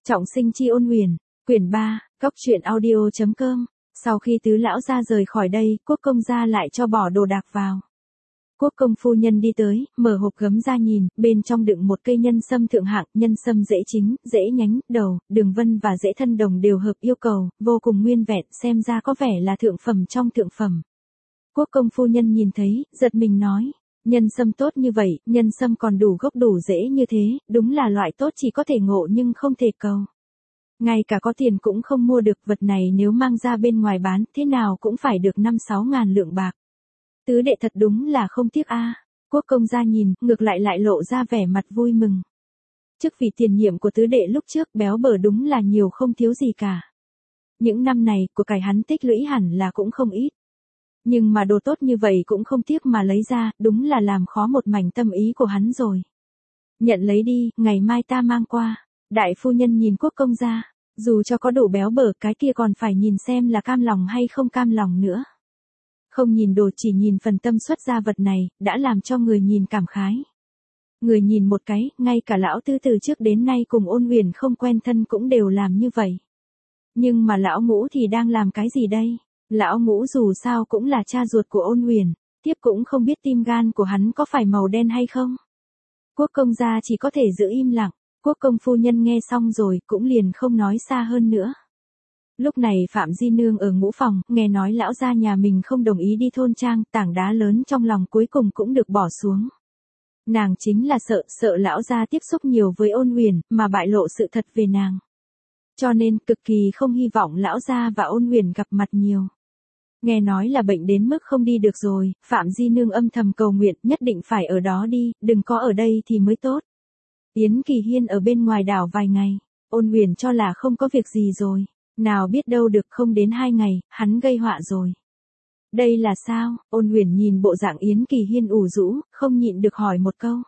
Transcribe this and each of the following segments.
Trọng sinh chi ôn huyền, quyển 3, góc truyện audio.com. Sau khi tứ lão gia rời khỏi đây, quốc công gia lại cho bỏ đồ đạc vào. Quốc công phu nhân đi tới, mở hộp gấm ra nhìn, bên trong đựng một cây nhân sâm thượng hạng, nhân sâm rễ chính, rễ nhánh, đầu, đường vân và rễ thân đồng đều hợp yêu cầu, vô cùng nguyên vẹn, xem ra có vẻ là thượng phẩm trong thượng phẩm. Quốc công phu nhân nhìn thấy, giật mình nói, nhân sâm tốt như vậy, nhân sâm còn đủ gốc đủ rễ như thế, đúng là loại tốt chỉ có thể ngộ nhưng không thể cầu. Ngay cả có tiền cũng không mua được, vật này nếu mang ra bên ngoài bán, thế nào cũng phải được 5-6 ngàn lượng bạc. Tứ đệ thật đúng là không tiếc a. Quốc công gia nhìn, ngược lại lộ ra vẻ mặt vui mừng. Chức vị tiền nhiệm của tứ đệ lúc trước béo bở đúng là nhiều không thiếu gì cả. Những năm này, của cải hắn tích lũy hẳn là cũng không ít. Nhưng mà đồ tốt như vậy cũng không tiếc mà lấy ra, đúng là làm khó một mảnh tâm ý của hắn rồi. Nhận lấy đi, ngày mai ta mang qua. Đại phu nhân nhìn quốc công gia, dù cho có đủ béo bở cái kia còn phải nhìn xem là cam lòng hay không cam lòng nữa. Không nhìn đồ chỉ nhìn phần tâm xuất ra vật này, đã làm cho người nhìn cảm khái. Người nhìn một cái, ngay cả lão tư từ trước đến nay cùng ôn huyền không quen thân cũng đều làm như vậy. Nhưng mà lão ngũ thì đang làm cái gì đây? Lão ngũ dù sao cũng là cha ruột của ôn huyền, tiếp cũng không biết tim gan của hắn có phải màu đen hay không. Quốc công gia chỉ có thể giữ im lặng, quốc công phu nhân nghe xong rồi cũng liền không nói xa hơn nữa. Lúc này Phạm Di Nương ở ngũ phòng, nghe nói lão gia nhà mình không đồng ý đi thôn trang, tảng đá lớn trong lòng cuối cùng cũng được bỏ xuống. Nàng chính là sợ lão gia tiếp xúc nhiều với ôn huyền, mà bại lộ sự thật về nàng. Cho nên cực kỳ không hy vọng lão gia và ôn huyền gặp mặt nhiều. Nghe nói là bệnh đến mức không đi được rồi, Phạm Di Nương âm thầm cầu nguyện nhất định phải ở đó đi, đừng có ở đây thì mới tốt. Yến Kỳ Hiên ở bên ngoài đảo vài ngày, ôn huyền cho là không có việc gì rồi, nào biết đâu được không đến 2 ngày, hắn gây họa rồi. Đây là sao? Ôn huyền nhìn bộ dạng Yến Kỳ Hiên ủ rũ, không nhịn được hỏi một câu.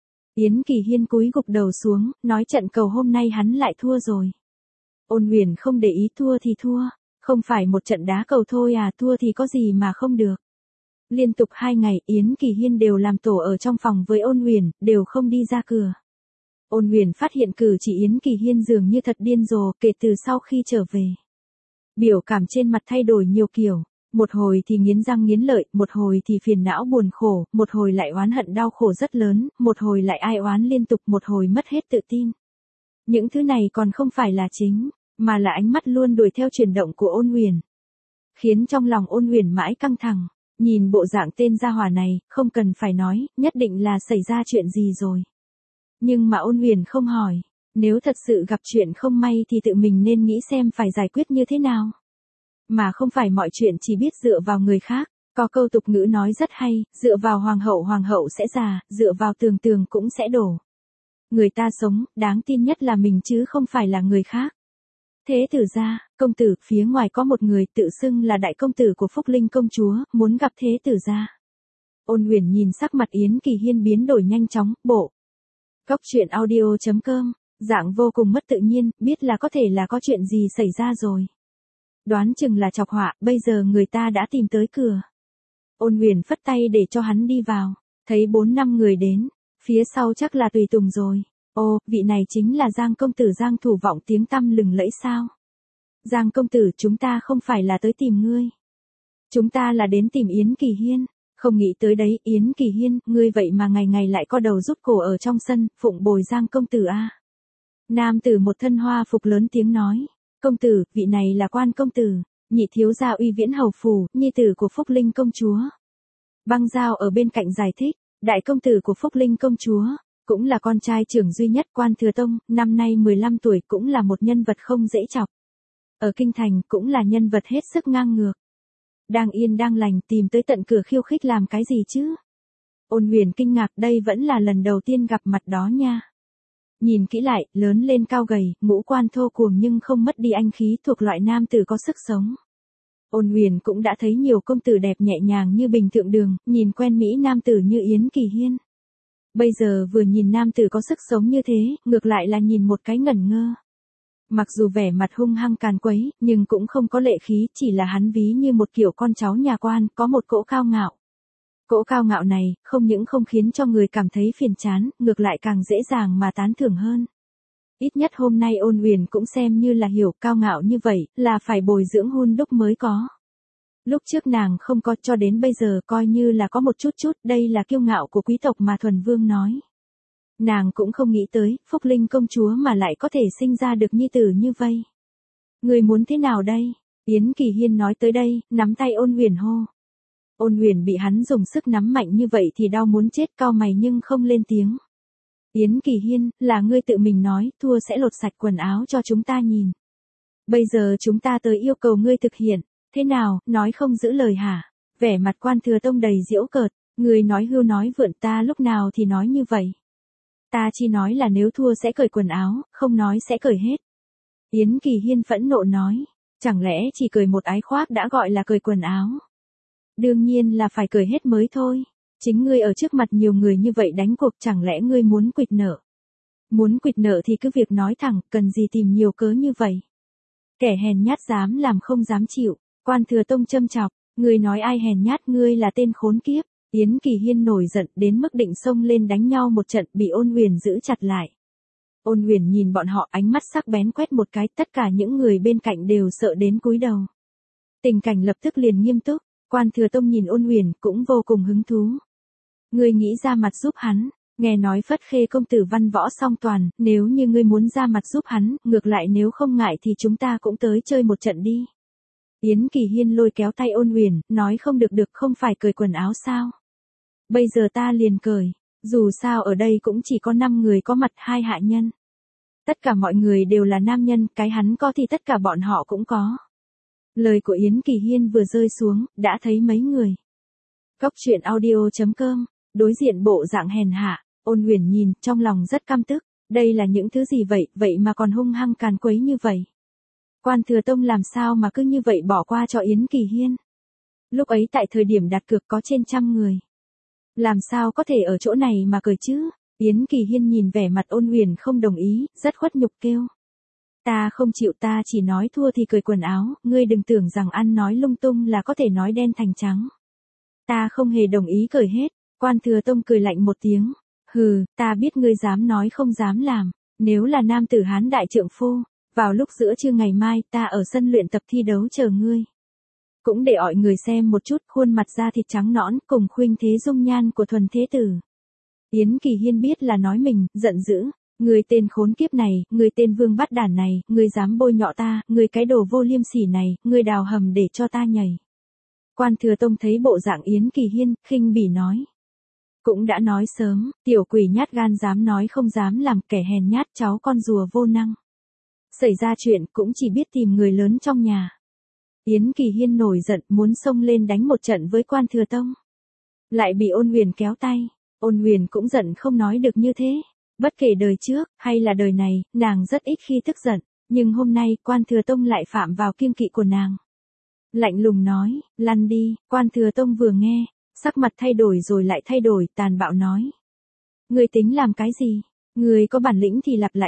Yến Kỳ Hiên cúi gục đầu xuống, nói trận cầu hôm nay hắn lại thua rồi. Ôn huyền không để ý, thua thì thua. Không phải một trận đá cầu thôi à, thua thì có gì mà không được. Liên tục 2 ngày, Yến Kỳ Hiên đều làm tổ ở trong phòng với ôn huyền, đều không đi ra cửa. Ôn huyền phát hiện cử chỉ Yến Kỳ Hiên dường như thật điên rồ kể từ sau khi trở về. Biểu cảm trên mặt thay đổi nhiều kiểu, một hồi thì nghiến răng nghiến lợi, một hồi thì phiền não buồn khổ, một hồi lại oán hận đau khổ rất lớn, một hồi lại ai oán liên tục, một hồi mất hết tự tin. Những thứ này còn không phải là chính, mà là ánh mắt luôn đuổi theo chuyển động của ôn huyền. Khiến trong lòng ôn huyền mãi căng thẳng, nhìn bộ dạng tên gia hỏa này, không cần phải nói, nhất định là xảy ra chuyện gì rồi. Nhưng mà ôn huyền không hỏi, nếu thật sự gặp chuyện không may thì tự mình nên nghĩ xem phải giải quyết như thế nào. Mà không phải mọi chuyện chỉ biết dựa vào người khác, có câu tục ngữ nói rất hay, dựa vào hoàng hậu sẽ già, dựa vào tường cũng sẽ đổ. Người ta sống, đáng tin nhất là mình chứ không phải là người khác. Thế tử gia, công tử, phía ngoài có một người tự xưng là đại công tử của Phúc Linh công chúa, muốn gặp thế tử gia. Ôn huyền nhìn sắc mặt Yến Kỳ Hiên biến đổi nhanh chóng, bộ. Góc truyện audio.com, dạng vô cùng mất tự nhiên, biết là có thể là có chuyện gì xảy ra rồi. Đoán chừng là chọc họa, bây giờ người ta đã tìm tới cửa. Ôn huyền phất tay để cho hắn đi vào, thấy 4-5 người đến, phía sau chắc là tùy tùng rồi. Ô, vị này chính là Giang công tử Giang Thủ Vọng tiếng tăm lừng lẫy sao? Giang công tử, chúng ta không phải là tới tìm ngươi. Chúng ta là đến tìm Yến Kỳ Hiên. Không nghĩ tới đấy, Yến Kỳ Hiên, ngươi vậy mà ngày lại co đầu rút cổ ở trong sân, phụng bồi Giang công tử a. Nam tử một thân hoa phục lớn tiếng nói, công tử, vị này là Quan công tử, nhị thiếu gia Uy Viễn hầu phủ, nhi tử của Phúc Linh công chúa. Băng Giao ở bên cạnh giải thích, đại công tử của Phúc Linh công chúa, cũng là con trai trưởng duy nhất Quan Thừa Tông, năm nay 15 tuổi, cũng là một nhân vật không dễ chọc. Ở kinh thành cũng là nhân vật hết sức ngang ngược. Đang yên đang lành tìm tới tận cửa khiêu khích làm cái gì chứ? Ôn huyền kinh ngạc, đây vẫn là lần đầu tiên gặp mặt đó nha. Nhìn kỹ lại, lớn lên cao gầy, ngũ quan thô cuồng nhưng không mất đi anh khí, thuộc loại nam tử có sức sống. Ôn huyền cũng đã thấy nhiều công tử đẹp nhẹ nhàng như bình thượng đường, nhìn quen mỹ nam tử như Yến Kỳ Hiên. Bây giờ vừa nhìn nam tử có sức sống như thế, ngược lại là nhìn một cái ngẩn ngơ. Mặc dù vẻ mặt hung hăng càn quấy, nhưng cũng không có lệ khí, chỉ là hắn ví như một kiểu con cháu nhà quan, có một cỗ cao ngạo. Cỗ cao ngạo này, không những không khiến cho người cảm thấy phiền chán, ngược lại càng dễ dàng mà tán thưởng hơn. Ít nhất hôm nay Ôn Huyền cũng xem như là hiểu, cao ngạo như vậy, là phải bồi dưỡng hun đúc mới có. Lúc trước nàng không có, cho đến bây giờ coi như là có một chút chút, đây là kiêu ngạo của quý tộc mà Thuần Vương nói. Nàng cũng không nghĩ tới, Phúc Linh công chúa mà lại có thể sinh ra được nhi tử như vây. Người muốn thế nào đây? Yến Kỳ Hiên nói tới đây, nắm tay Ôn Huyền hô. Ôn Huyền bị hắn dùng sức nắm mạnh như vậy thì đau muốn chết, cau mày nhưng không lên tiếng. Yến Kỳ Hiên, là ngươi tự mình nói, thua sẽ lột sạch quần áo cho chúng ta nhìn. Bây giờ chúng ta tới yêu cầu ngươi thực hiện, thế nào, nói không giữ lời hả? Vẻ mặt Quan Thừa Tông đầy giễu cợt, ngươi nói hưu nói vượn, ta lúc nào thì nói như vậy. Ta chỉ nói là nếu thua sẽ cởi quần áo, không nói sẽ cởi hết. Yến Kỳ Hiên phẫn nộ nói, chẳng lẽ chỉ cởi một ái khoác đã gọi là cởi quần áo? Đương nhiên là phải cởi hết mới thôi. Chính ngươi ở trước mặt nhiều người như vậy đánh cuộc, chẳng lẽ ngươi muốn quỵt nợ? Muốn quỵt nợ thì cứ việc nói thẳng, cần gì tìm nhiều cớ như vậy? Kẻ hèn nhát dám làm không dám chịu. Quan Thừa Tông châm chọc, ngươi nói ai hèn nhát, ngươi là tên khốn kiếp. Yến Kỳ Hiên nổi giận đến mức định xông lên đánh nhau một trận, bị Ôn Huyền giữ chặt lại. Ôn Huyền nhìn bọn họ, ánh mắt sắc bén quét một cái, tất cả những người bên cạnh đều sợ đến cúi đầu. Tình cảnh lập tức liền nghiêm túc, Quan Thừa Tông nhìn Ôn Huyền cũng vô cùng hứng thú. Ngươi nghĩ ra mặt giúp hắn, nghe nói Phất Khê công tử văn võ song toàn, nếu như ngươi muốn ra mặt giúp hắn, ngược lại nếu không ngại thì chúng ta cũng tới chơi một trận đi. Yến Kỳ Hiên lôi kéo tay Ôn Huyền, nói không được được, không phải cởi quần áo sao? Bây giờ ta liền cởi, dù sao ở đây cũng chỉ có 5 người có mặt, 2 hạ nhân. Tất cả mọi người đều là nam nhân, cái hắn có thì tất cả bọn họ cũng có. Lời của Yến Kỳ Hiên vừa rơi xuống, đã thấy mấy người. Góc truyện audio.com, đối diện bộ dạng hèn hạ, Ôn Huyền nhìn, trong lòng rất căm tức, đây là những thứ gì vậy, vậy mà còn hung hăng càn quấy như vậy. Quan Thừa Tông làm sao mà cứ như vậy bỏ qua cho Yến Kỳ Hiên. Lúc ấy tại thời điểm đặt cược có trên 100 người. Làm sao có thể ở chỗ này mà cười chứ? Yến Kỳ Hiên nhìn vẻ mặt Ôn Huyền không đồng ý, rất khuất nhục kêu. Ta không chịu, ta chỉ nói thua thì cởi quần áo, ngươi đừng tưởng rằng ăn nói lung tung là có thể nói đen thành trắng. Ta không hề đồng ý cởi hết. Quan Thừa Tông cười lạnh một tiếng. Hừ, ta biết ngươi dám nói không dám làm. Nếu là nam tử Hán đại trượng phu, vào lúc giữa trưa ngày mai ta ở sân luyện tập thi đấu chờ ngươi. Cũng để mọi người xem một chút khuôn mặt da thịt trắng nõn cùng khuynh thế dung nhan của Thuần Thế Tử. Yến Kỳ Hiên biết là nói mình, giận dữ. Người tên khốn kiếp này, người tên vương bắt đản này, người dám bôi nhọ ta, người cái đồ vô liêm sỉ này, người đào hầm để cho ta nhảy. Quan Thừa Tông thấy bộ dạng Yến Kỳ Hiên, khinh bỉ nói. Cũng đã nói sớm, tiểu quỷ nhát gan dám nói không dám làm, kẻ hèn nhát cháu con rùa vô năng. Xảy ra chuyện cũng chỉ biết tìm người lớn trong nhà. Yến Kỳ Hiên nổi giận muốn xông lên đánh một trận với Quan Thừa Tông. Lại bị Ôn Huyền kéo tay. Ôn Huyền cũng giận không nói được như thế. Bất kể đời trước, hay là đời này, nàng rất ít khi tức giận. Nhưng hôm nay, Quan Thừa Tông lại phạm vào kiêng kỵ của nàng. Lạnh lùng nói, lăn đi. Quan Thừa Tông vừa nghe, sắc mặt thay đổi rồi lại thay đổi, tàn bạo nói. Ngươi tính làm cái gì? Ngươi có bản lĩnh thì lặp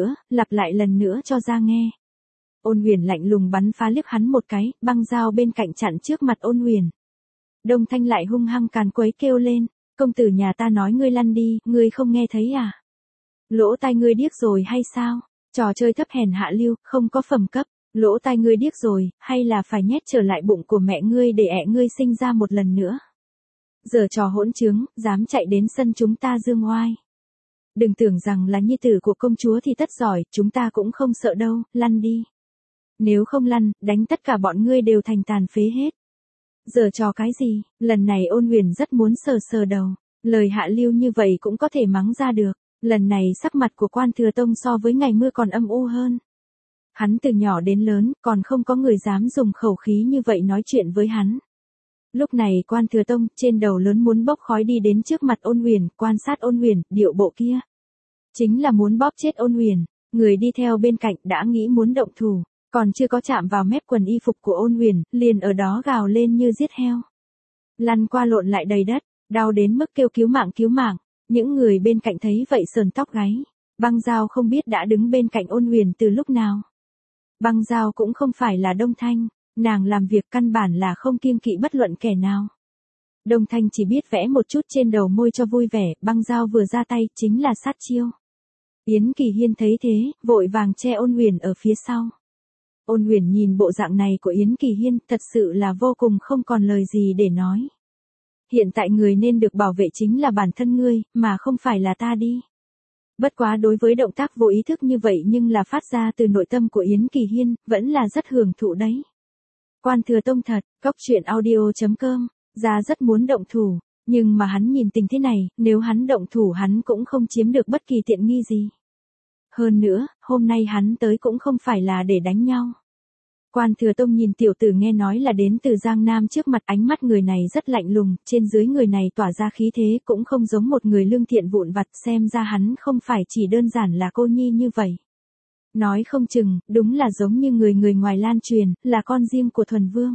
lại lần nữa cho ra nghe. Ôn Huyền lạnh lùng bắn phá liếc hắn một cái, băng dao bên cạnh chặn trước mặt Ôn Huyền. Đông Thanh lại hung hăng càn quấy kêu lên, công tử nhà ta nói ngươi lăn đi, ngươi không nghe thấy à? Lỗ tai ngươi điếc rồi hay sao? Trò chơi thấp hèn hạ lưu, không có phẩm cấp, lỗ tai ngươi điếc rồi, hay là phải nhét trở lại bụng của mẹ ngươi để ẹ ngươi sinh ra một lần nữa? Giờ trò hỗn trướng, dám chạy đến sân chúng ta dương oai. Đừng tưởng rằng là nhi tử của công chúa thì tất giỏi, chúng ta cũng không sợ đâu, lăn đi. Nếu không lăn, đánh tất cả bọn ngươi đều thành tàn phế hết. Giờ trò cái gì? Lần này Ôn Huyền rất muốn sờ sờ đầu. Lời hạ lưu như vậy cũng có thể mắng ra được. Lần này sắc mặt của Quan Thừa Tông so với ngày mưa còn âm u hơn. Hắn từ nhỏ đến lớn, còn không có người dám dùng khẩu khí như vậy nói chuyện với hắn. Lúc này Quan Thừa Tông, trên đầu lớn muốn bốc khói đi đến trước mặt Ôn Huyền, quan sát Ôn Huyền, điệu bộ kia. Chính là muốn bóp chết Ôn Huyền. Người đi theo bên cạnh đã nghĩ muốn động thủ. Còn chưa có chạm vào mép quần y phục của Ôn Huyền, liền ở đó gào lên như giết heo. Lăn qua lộn lại đầy đất, đau đến mức kêu cứu mạng cứu mạng. Những người bên cạnh thấy vậy sờn tóc gáy. Băng Dao không biết đã đứng bên cạnh Ôn Huyền từ lúc nào. Băng Dao cũng không phải là Đông Thanh, nàng làm việc căn bản là không kiêng kỵ bất luận kẻ nào. Đông Thanh chỉ biết vẽ một chút trên đầu môi cho vui vẻ, Băng Dao vừa ra tay chính là sát chiêu. Yến Kỳ Hiên thấy thế, vội vàng che Ôn Huyền ở phía sau. Ôn Huyền nhìn bộ dạng này của Yến Kỳ Hiên, thật sự là vô cùng không còn lời gì để nói. Hiện tại người nên được bảo vệ chính là bản thân ngươi, mà không phải là ta đi. Bất quá đối với động tác vô ý thức như vậy nhưng là phát ra từ nội tâm của Yến Kỳ Hiên, vẫn là rất hưởng thụ đấy. Quan Thừa Tông thật, Cốc Truyện Audio.com, ra rất muốn động thủ, nhưng mà hắn nhìn tình thế này, nếu hắn động thủ hắn cũng không chiếm được bất kỳ tiện nghi gì. Hơn nữa, hôm nay hắn tới cũng không phải là để đánh nhau. Quan Thừa Tông nhìn tiểu tử nghe nói là đến từ Giang Nam trước mặt, ánh mắt người này rất lạnh lùng, trên dưới người này tỏa ra khí thế cũng không giống một người lương thiện vụn vặt, xem ra hắn không phải chỉ đơn giản là cô nhi như vậy. Nói không chừng, đúng là giống như người ngoài lan truyền, là con riêng của Thuần Vương.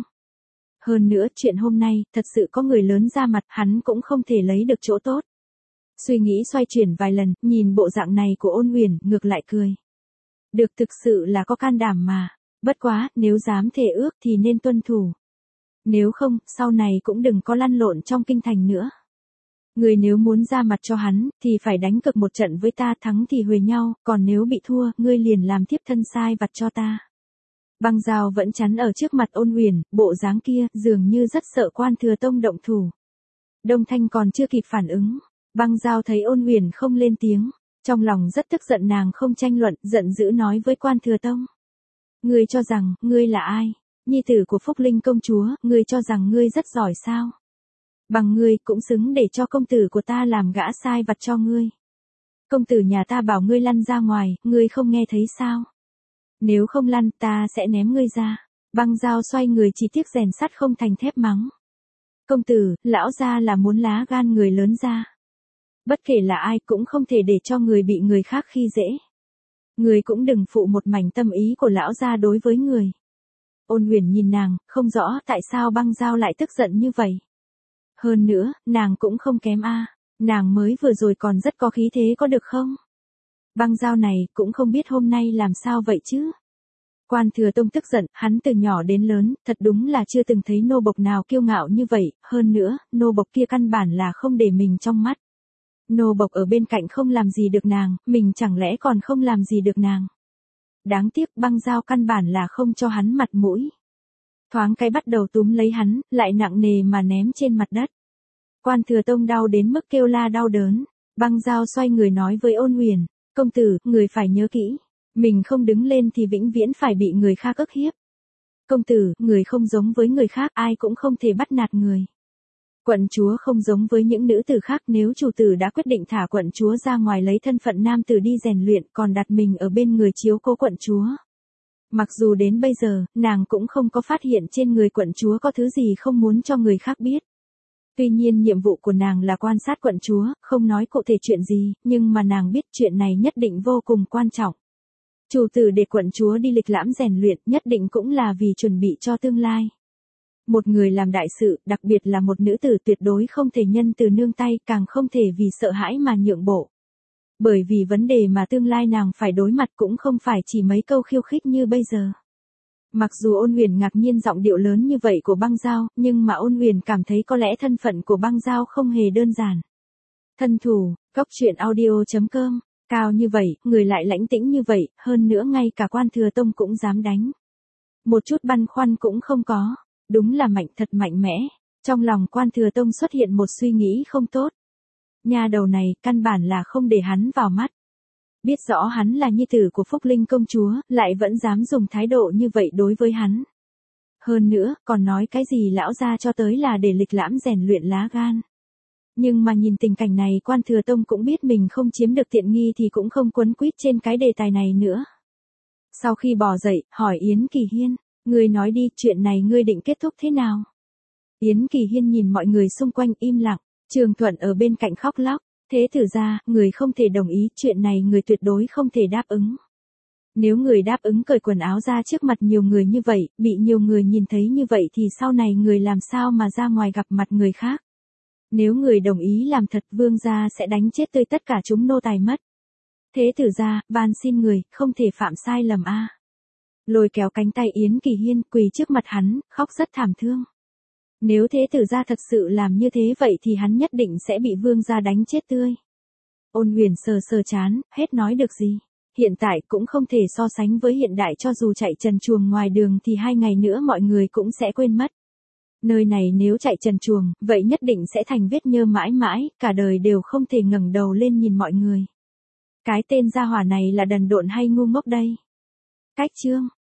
Hơn nữa, chuyện hôm nay, thật sự có người lớn ra mặt, hắn cũng không thể lấy được chỗ tốt. Suy nghĩ xoay chuyển vài lần, nhìn bộ dạng này của Ôn Huyền, ngược lại cười. Được, thực sự là có can đảm mà. Bất quá, nếu dám thề ước thì nên tuân thủ. Nếu không, sau này cũng đừng có lăn lộn trong kinh thành nữa. Người nếu muốn ra mặt cho hắn, thì phải đánh cược một trận với ta, thắng thì huề nhau, còn nếu bị thua, ngươi liền làm thiếp thân sai vặt cho ta. Băng Dao vẫn chắn ở trước mặt Ôn Huyền, bộ dáng kia, dường như rất sợ Quan Thừa Tông động thủ. Đông Thanh còn chưa kịp phản ứng. Băng Dao thấy Ôn Huyền không lên tiếng, trong lòng rất tức giận, nàng không tranh luận, giận dữ nói với Quan Thừa Tông. Ngươi cho rằng, ngươi là ai? Nhi tử của Phúc Linh công chúa, ngươi cho rằng ngươi rất giỏi sao? Bằng ngươi cũng xứng để cho công tử của ta làm gã sai vặt cho ngươi. Công tử nhà ta bảo ngươi lăn ra ngoài, ngươi không nghe thấy sao? Nếu không lăn, ta sẽ ném ngươi ra. Băng Dao xoay người chỉ tiếc rèn sắt không thành thép mắng. Công tử, lão gia là muốn lá gan người lớn ra. Bất kể là ai cũng không thể để cho người bị người khác khi dễ. Người cũng đừng phụ một mảnh tâm ý của lão gia đối với người. Ôn Huyền nhìn nàng, không rõ tại sao Băng Dao lại tức giận như vậy. Hơn nữa, nàng cũng không kém a, nàng mới vừa rồi còn rất có khí thế có được không? Băng Dao này cũng không biết hôm nay làm sao vậy chứ. Quan Thừa Tông tức giận, hắn từ nhỏ đến lớn, thật đúng là chưa từng thấy nô bộc nào kiêu ngạo như vậy, hơn nữa, nô bộc kia căn bản là không để mình trong mắt. Nô bộc ở bên cạnh không làm gì được nàng, mình chẳng lẽ còn không làm gì được nàng. Đáng tiếc Băng Dao căn bản là không cho hắn mặt mũi. Thoáng cái bắt đầu túm lấy hắn, lại nặng nề mà ném trên mặt đất. Quan Thừa Tông đau đến mức kêu la đau đớn. Băng Dao xoay người nói với Ôn Huyền, công tử, người phải nhớ kỹ, mình không đứng lên thì vĩnh viễn phải bị người khác ức hiếp. Công tử, người không giống với người khác, ai cũng không thể bắt nạt người. Quận chúa không giống với những nữ tử khác, nếu chủ tử đã quyết định thả quận chúa ra ngoài lấy thân phận nam tử đi rèn luyện, còn đặt mình ở bên người chiếu cố quận chúa. Mặc dù đến bây giờ, nàng cũng không có phát hiện trên người quận chúa có thứ gì không muốn cho người khác biết. Tuy nhiên nhiệm vụ của nàng là quan sát quận chúa, không nói cụ thể chuyện gì, nhưng mà nàng biết chuyện này nhất định vô cùng quan trọng. Chủ tử để quận chúa đi lịch lãm rèn luyện nhất định cũng là vì chuẩn bị cho tương lai. Một người làm đại sự, đặc biệt là một nữ tử, tuyệt đối không thể nhân từ nương tay, càng không thể vì sợ hãi mà nhượng bộ. Bởi vì vấn đề mà tương lai nàng phải đối mặt cũng không phải chỉ mấy câu khiêu khích như bây giờ. Mặc dù Ôn Huyền ngạc nhiên giọng điệu lớn như vậy của Băng Dao, nhưng mà Ôn Huyền cảm thấy có lẽ thân phận của Băng Dao không hề đơn giản. Thân thủ, Cốc Truyện Audio.com, cao như vậy, người lại lãnh tĩnh như vậy, hơn nữa ngay cả Quan Thừa Tông cũng dám đánh. Một chút băn khoăn cũng không có, đúng là mạnh, thật mạnh mẽ. Trong lòng Quan Thừa Tông xuất hiện một suy nghĩ không tốt. Nhà đầu này, căn bản là không để hắn vào mắt. Biết rõ hắn là nhi tử của Phúc Linh công chúa, lại vẫn dám dùng thái độ như vậy đối với hắn. Hơn nữa, còn nói cái gì lão gia cho tới là để lịch lãm rèn luyện lá gan. Nhưng mà nhìn tình cảnh này, Quan Thừa Tông cũng biết mình không chiếm được tiện nghi thì cũng không quấn quýt trên cái đề tài này nữa. Sau khi bò dậy, hỏi Yến Kỳ Hiên, ngươi nói đi, chuyện này ngươi định kết thúc thế nào? Yến Kỳ Hiên nhìn mọi người xung quanh im lặng, Trường Thuận ở bên cạnh khóc lóc. Thế thử ra, người không thể đồng ý, chuyện này người tuyệt đối không thể đáp ứng. Nếu người đáp ứng cởi quần áo ra trước mặt nhiều người như vậy, bị nhiều người nhìn thấy như vậy thì sau này người làm sao mà ra ngoài gặp mặt người khác. Nếu người đồng ý làm thật, vương gia sẽ đánh chết tươi tất cả chúng nô tài mất. Thế thử ra, van xin người, không thể phạm sai lầm a. Lôi kéo cánh tay Yến Kỳ Hiên, quỳ trước mặt hắn, khóc rất thảm thương. Nếu thế tử gia thật sự làm như thế vậy thì hắn nhất định sẽ bị vương gia đánh chết tươi. Ôn Huyền sờ sờ chán, hết nói được gì. Hiện tại cũng không thể so sánh với hiện đại, cho dù chạy trần truồng ngoài đường thì 2 ngày nữa mọi người cũng sẽ quên mất. Nơi này nếu chạy trần truồng, vậy nhất định sẽ thành vết nhơ mãi mãi, cả đời đều không thể ngẩng đầu lên nhìn mọi người. Cái tên gia hỏa này là đần độn hay ngu ngốc đây? Cách chương